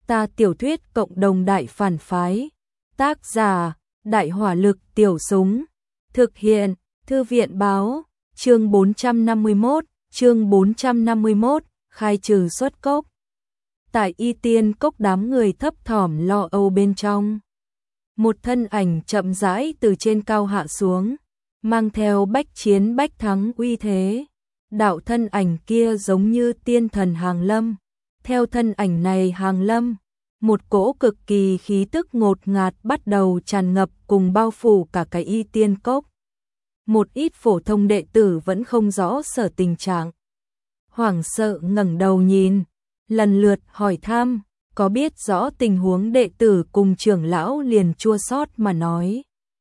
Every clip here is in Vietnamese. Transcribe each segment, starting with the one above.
Ta tiểu thuyết cộng đồng đại phản phái. Tác giả: Đại hỏa lực tiểu súng. Thực hiện: Thư viện báo. Chương 451, khai trừ xuất cốc. Tại Y Tiên Cốc, đám người thấp thỏm lo âu bên trong. Một thân ảnh chậm rãi từ trên cao hạ xuống, mang theo bách chiến bách thắng uy thế. Đạo thân ảnh kia giống như tiên thần hàng lâm. Theo thân ảnh này hàng lâm, một cỗ cực kỳ khí tức ngột ngạt bắt đầu tràn ngập cùng bao phủ cả cái Y Tiên Cốc. Một ít phổ thông đệ tử vẫn không rõ sở tình trạng, hoảng sợ ngẩng đầu nhìn, lần lượt hỏi thăm. Có biết rõ tình huống đệ tử cùng trưởng lão liền chua xót mà nói: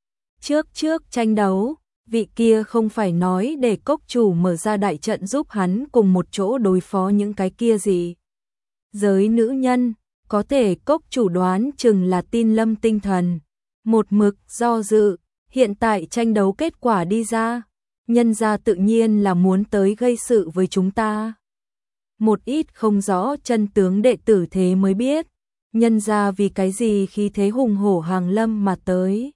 Trước tranh đấu, vị kia không phải nói để cốc chủ mở ra đại trận giúp hắn cùng một chỗ đối phó những cái kia gì? Giới nữ nhân, có thể cốc chủ đoán chừng là tin lâm tinh thần. Một mực do dự, hiện tại tranh đấu kết quả đi ra, nhân gia tự nhiên là muốn tới gây sự với chúng ta. Một ít không rõ chân tướng đệ tử thế mới biết, nhân gia vì cái gì khi thế hùng hổ hàng lâm mà tới.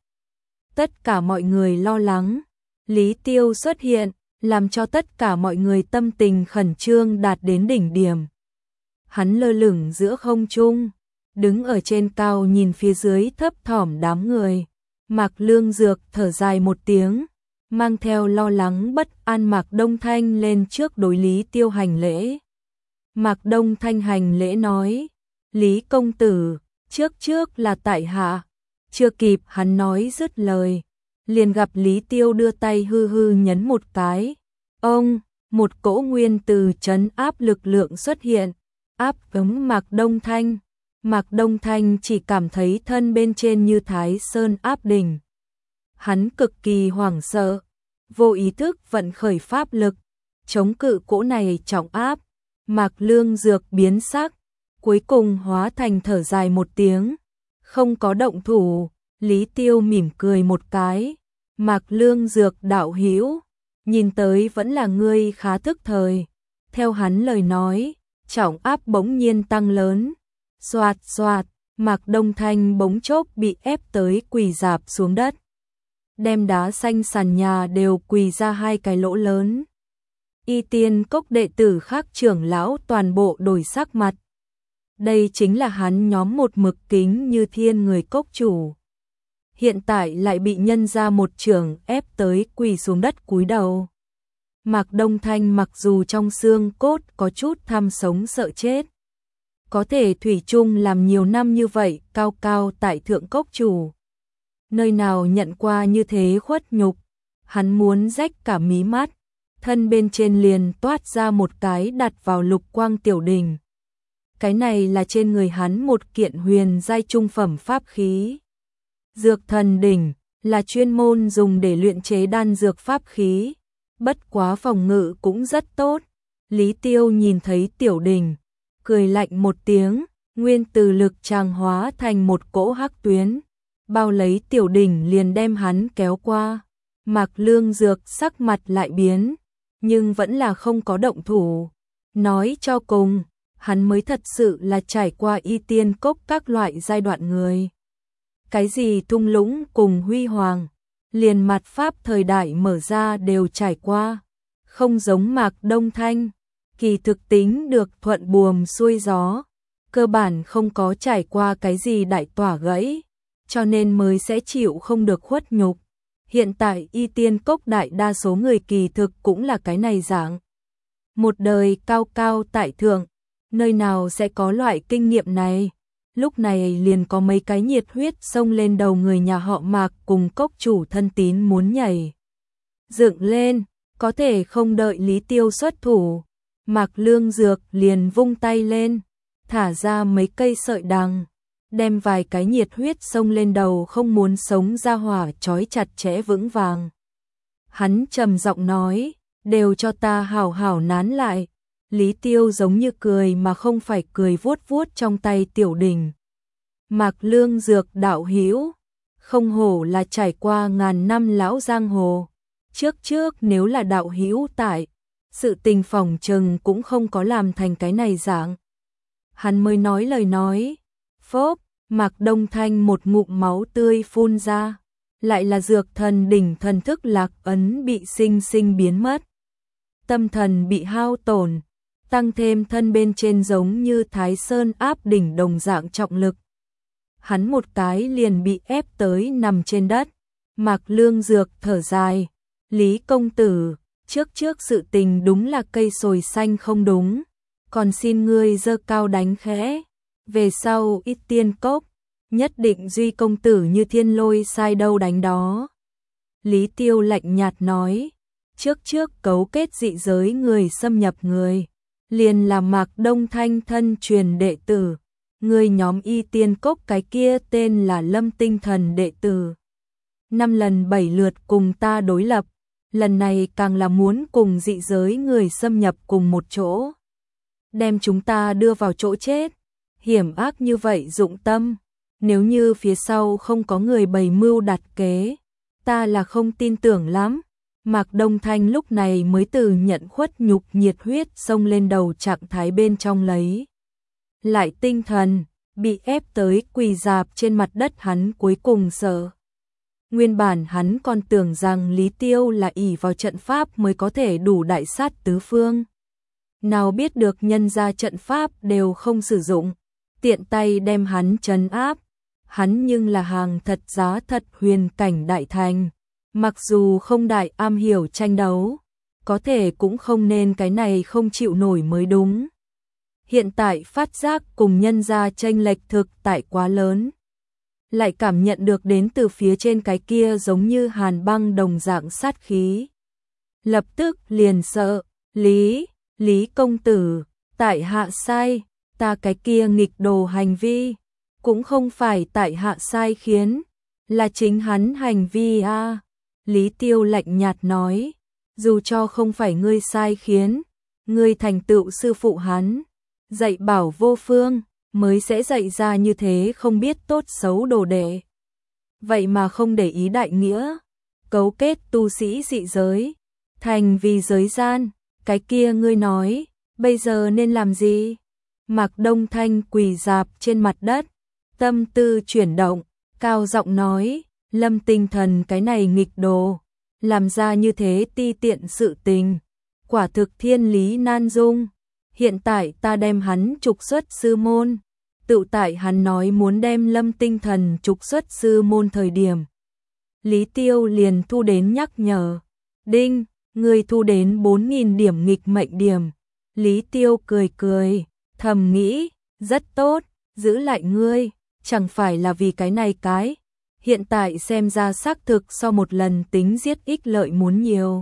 Tất cả mọi người lo lắng, Lý Tiêu xuất hiện, làm cho tất cả mọi người tâm tình khẩn trương đạt đến đỉnh điểm. Hắn lơ lửng giữa không trung, đứng ở trên cao nhìn phía dưới thấp thỏm đám người. Mạc Lương Dược thở dài một tiếng, mang theo lo lắng bất an Mạc Đông Thanh lên trước đối Lý Tiêu hành lễ. Mạc Đông Thanh hành lễ nói: Lý công tử, trước là tại hạ. Chưa kịp hắn nói dứt lời, liền gặp Lý Tiêu đưa tay hư nhấn một cái. Ông, một cỗ nguyên từ trấn áp lực lượng xuất hiện, áp ứng Mạc Đông Thanh. Mạc Đông Thanh chỉ cảm thấy thân bên trên như Thái Sơn áp đỉnh. Hắn cực kỳ hoảng sợ, vô ý thức vận khởi pháp lực, chống cự cỗ này trọng áp. Mạc Lương Dược biến sắc, cuối cùng hóa thành thở dài một tiếng, không có động thủ. Lý Tiêu mỉm cười một cái: Mạc Lương Dược đạo hữu, nhìn tới vẫn là ngươi khá thức thời. Theo hắn lời nói, trọng áp bỗng nhiên tăng lớn. Xoạt, Mạc Đông Thanh bỗng chốc bị ép tới quỳ rạp xuống đất, đem đá xanh sàn nhà đều quỳ ra hai cái lỗ lớn. Y Tiên Cốc đệ tử khác trưởng lão toàn bộ đổi sắc mặt. Đây chính là hắn nhóm một mực kính như thiên người cốc chủ, hiện tại lại bị nhân ra một trưởng ép tới quỳ xuống đất cúi đầu. Mạc Đông Thanh mặc dù trong xương cốt có chút tham sống sợ chết, có thể thủy chung làm nhiều năm như vậy, cao cao tại thượng cốc chủ, nơi nào nhận qua như thế khuất nhục. Hắn muốn rách cả mí mắt, thân bên trên liền toát ra một cái đặt vào lục quang tiểu đỉnh. Cái này là trên người hắn một kiện huyền giai trung phẩm pháp khí. Dược thần đỉnh là chuyên môn dùng để luyện chế đan dược pháp khí, bất quá phòng ngự cũng rất tốt. Lý Tiêu nhìn thấy tiểu đỉnh, cười lạnh một tiếng, nguyên từ lực tràng hóa thành một cỗ hắc tuyến, bao lấy tiểu đỉnh liền đem hắn kéo qua. Mạc Lương Dược sắc mặt lại biến, nhưng vẫn là không có động thủ. Nói cho cùng, hắn mới thật sự là trải qua Y Tiên Cốc các loại giai đoạn người. Cái gì thung lũng cùng huy hoàng, liền mặt pháp thời đại mở ra đều trải qua. Không giống Mạc Đông Thanh, kỳ thực tính được thuận buồm xuôi gió, cơ bản không có trải qua cái gì đại tỏa gãy, cho nên mới sẽ chịu không được khuất nhục. Hiện tại Y Tiên Cốc đại đa số người kỳ thực cũng là cái này dạng. Một đời cao cao tại thượng, nơi nào sẽ có loại kinh nghiệm này. Lúc này liền có mấy cái nhiệt huyết xông lên đầu người nhà họ Mạc cùng cốc chủ thân tín muốn nhảy dựng lên, có thể không đợi Lý Tiêu xuất thủ. Mạc Lương Dược liền vung tay lên, thả ra mấy cây sợi đằng, đem vài cái nhiệt huyết xông lên đầu không muốn sống ra hỏa trói chặt chẽ vững vàng. Hắn trầm giọng nói: đều cho ta hảo hảo nán lại. Lý Tiêu giống như cười mà không phải cười, vuốt vuốt trong tay tiểu đỉnh. Mạc Lương Dược đạo hữu, không hổ là trải qua ngàn năm lão giang hồ. Trước nếu là đạo hữu tại, sự tình phỏng chừng cũng không có làm thành cái này dạng. Hắn mới nói lời nói, Phốp, Mạc Đông Thanh một ngụm máu tươi phun ra, lại là dược thần đỉnh thần thức lạc ấn bị sinh sinh biến mất. Tâm thần bị hao tổn, tăng thêm thân bên trên giống như Thái Sơn áp đỉnh đồng dạng trọng lực. Hắn một cái liền bị ép tới nằm trên đất. Mạc Lương Dược thở dài, Lý công tử, trước sự tình đúng là cây sồi xanh không đúng, còn xin ngươi giơ cao đánh khẽ, về sau ít tiên cốc, nhất định duy công tử như thiên lôi sai đâu đánh đó. Lý Tiêu lạnh nhạt nói, trước cấu kết dị giới người xâm nhập người, liền là Mạc Đông Thanh thân truyền đệ tử, người nhóm y tiên cốc cái kia tên là Lâm Tinh Thần đệ tử. 5 lần 7 lượt cùng ta đối lập, lần này càng là muốn cùng dị giới người xâm nhập cùng một chỗ, đem chúng ta đưa vào chỗ chết, hiểm ác như vậy dụng tâm, nếu như phía sau không có người bày mưu đặt kế, ta là không tin tưởng lắm. Mạc Đông Thanh lúc này mới từ nhận khuất nhục nhiệt huyết xông lên đầu trạng thái bên trong lấy lại tinh thần, bị ép tới quỳ rạp trên mặt đất hắn cuối cùng sợ. Nguyên bản hắn còn tưởng rằng Lý Tiêu là ỷ vào trận pháp mới có thể đủ đại sát tứ phương. Nào biết được nhân ra trận pháp đều không sử dụng, tiện tay đem hắn trấn áp. Hắn nhưng là hàng thật giá thật huyền cảnh đại thành. Mặc dù không đại am hiểu tranh đấu, có thể cũng không nên cái này không chịu nổi mới đúng. Hiện tại phát giác cùng nhân ra chênh lệch thực tại quá lớn. Lại cảm nhận được đến từ phía trên cái kia giống như hàn băng đồng dạng sát khí. Lập tức liền sợ, Lý công tử, tại hạ sai, ta cái kia nghịch đồ hành vi, cũng không phải tại hạ sai khiến, là chính hắn hành vi a. Lý Tiêu lạnh nhạt nói, dù cho không phải ngươi sai khiến, ngươi thành tựu sư phụ hắn, dạy bảo vô phương, mới sẽ dạy ra như thế không biết tốt xấu đồ đệ. Vậy mà không để ý đại nghĩa, cấu kết tu sĩ dị giới, thành vì giới gian, cái kia ngươi nói, bây giờ nên làm gì? Mạc Đông Thanh quỳ rạp trên mặt đất, tâm tư chuyển động, cao giọng nói, Lâm Tinh Thần cái này nghịch đồ, làm ra như thế ti tiện sự tình, quả thực thiên lý nan dung. Hiện tại ta đem hắn trục xuất sư môn, tự tại hắn nói muốn đem Lâm Tinh Thần trục xuất sư môn thời điểm. Lý Tiêu liền thu đến nhắc nhở, đinh, người thu đến 4.000 điểm nghịch mệnh điểm. Lý Tiêu cười, thầm nghĩ, rất tốt, giữ lại ngươi, chẳng phải là vì cái này cái. Hiện tại xem ra xác thực so một lần tính giết ích lợi muốn nhiều.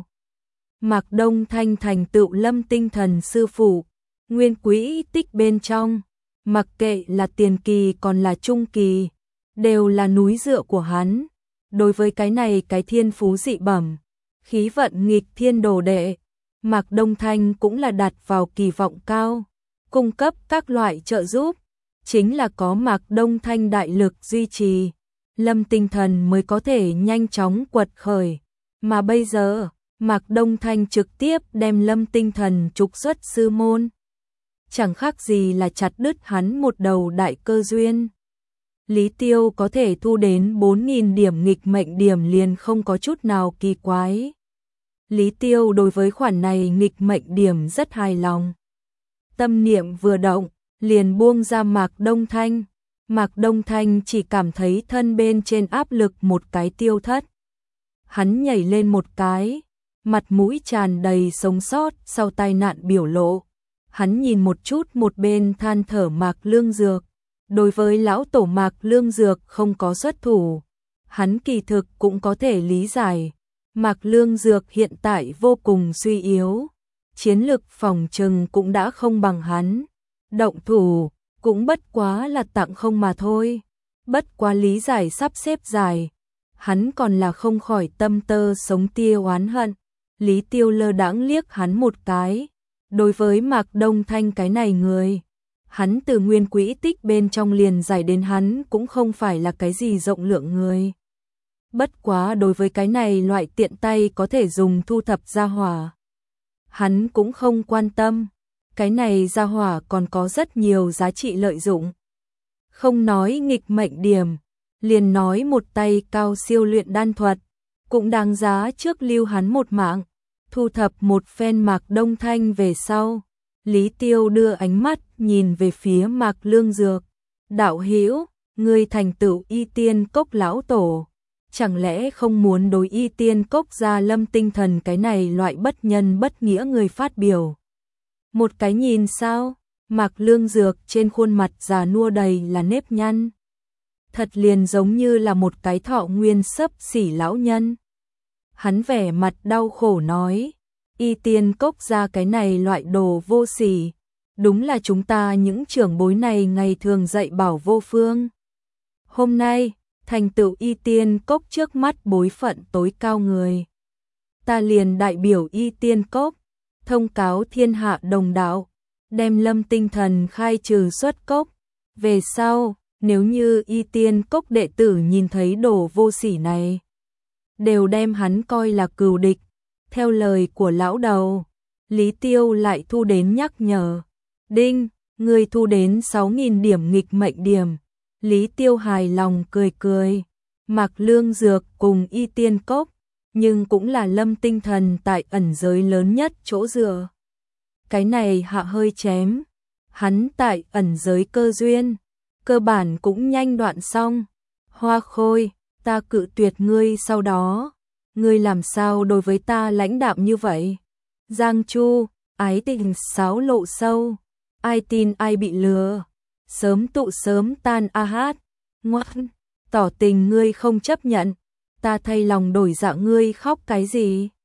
Mạc Đông Thanh thành tựu Lâm Tinh Thần sư phụ, nguyên quỹ tích bên trong, mặc kệ là tiền kỳ còn là trung kỳ, đều là núi dựa của hắn. Đối với cái này cái thiên phú dị bẩm, khí vận nghịch thiên đồ đệ, Mạc Đông Thanh cũng là đặt vào kỳ vọng cao, cung cấp các loại trợ giúp, chính là có Mạc Đông Thanh đại lực duy trì, Lâm Tinh Thần mới có thể nhanh chóng quật khởi. Mà bây giờ, Mạc Đông Thanh trực tiếp đem Lâm Tinh Thần trục xuất sư môn, chẳng khác gì là chặt đứt hắn một đầu đại cơ duyên. Lý Tiêu có thể thu đến 4.000 điểm nghịch mệnh điểm liền không có chút nào kỳ quái. Lý Tiêu đối với khoản này nghịch mệnh điểm rất hài lòng. Tâm niệm vừa động, liền buông ra Mạc Đông Thanh. Mạc Đông Thanh chỉ cảm thấy thân bên trên áp lực một cái tiêu thất. Hắn nhảy lên một cái, mặt mũi tràn đầy sống sót sau tai nạn biểu lộ. Hắn nhìn một chút một bên than thở Mạc Lương Dược. Đối với lão tổ Mạc Lương Dược không có xuất thủ, hắn kỳ thực cũng có thể lý giải. Mạc Lương Dược hiện tại vô cùng suy yếu, chiến lực phòng trừng cũng đã không bằng hắn. Động thủ cũng bất quá là tặng không mà thôi. Bất quá lý giải sắp xếp dài, hắn còn là không khỏi tâm tơ sống tia oán hận. Lý Tiêu lơ đãng liếc hắn một cái. Đối với Mạc Đông Thanh cái này người, hắn từ nguyên quỹ tích bên trong liền giải đến hắn cũng không phải là cái gì rộng lượng người. Bất quá đối với cái này loại tiện tay có thể dùng thu thập gia hỏa, hắn cũng không quan tâm. Cái này gia hỏa còn có rất nhiều giá trị lợi dụng. Không nói nghịch mệnh điểm, liền nói một tay cao siêu luyện đan thuật, cũng đáng giá trước lưu hắn một mạng. Thu thập một phen Mạc Đông Thanh về sau, Lý Tiêu đưa ánh mắt nhìn về phía Mạc Lương Dược. Đạo hữu, ngươi thành tựu Y Tiên Cốc lão tổ, chẳng lẽ không muốn đối Y Tiên Cốc gia lâm tinh thần cái này loại bất nhân bất nghĩa người phát biểu? Một cái nhìn sao? Mạc Lương Dược trên khuôn mặt già nua đầy là nếp nhăn. Thật liền giống như là một cái thọ nguyên xấp xỉ lão nhân. Hắn vẻ mặt đau khổ nói, Y Tiên Cốc ra cái này loại đồ vô sỉ, đúng là chúng ta những trưởng bối này ngày thường dạy bảo vô phương. Hôm nay, thành tựu Y Tiên Cốc trước mắt bối phận tối cao người. Ta liền đại biểu Y Tiên Cốc, thông cáo thiên hạ đồng đạo, đem lâm tinh thần khai trừ xuất cốc. Về sau, nếu như Y Tiên Cốc đệ tử nhìn thấy đồ vô sỉ này, đều đem hắn coi là cừu địch. Theo lời của lão đầu, Lý Tiêu lại thu đến nhắc nhở. Đinh, người thu đến 6.000 điểm nghịch mệnh điểm. Lý Tiêu hài lòng cười cười. Mạc Lương Dược cùng Y Tiên Cốc, nhưng cũng là lâm tinh thần tại ẩn giới lớn nhất chỗ dựa. Cái này hạ hơi chém. Hắn tại ẩn giới cơ duyên, cơ bản cũng nhanh đoạn xong. Hoa Khôi, ta cự tuyệt ngươi sau đó. Ngươi làm sao đối với ta lãnh đạm như vậy? Giang Chu, ái tình xáo lộ sâu. Ai tin ai bị lừa. Sớm tụ sớm tan a hát. Ngoan, tỏ tình ngươi không chấp nhận. Ta thay lòng đổi dạ ngươi khóc cái gì?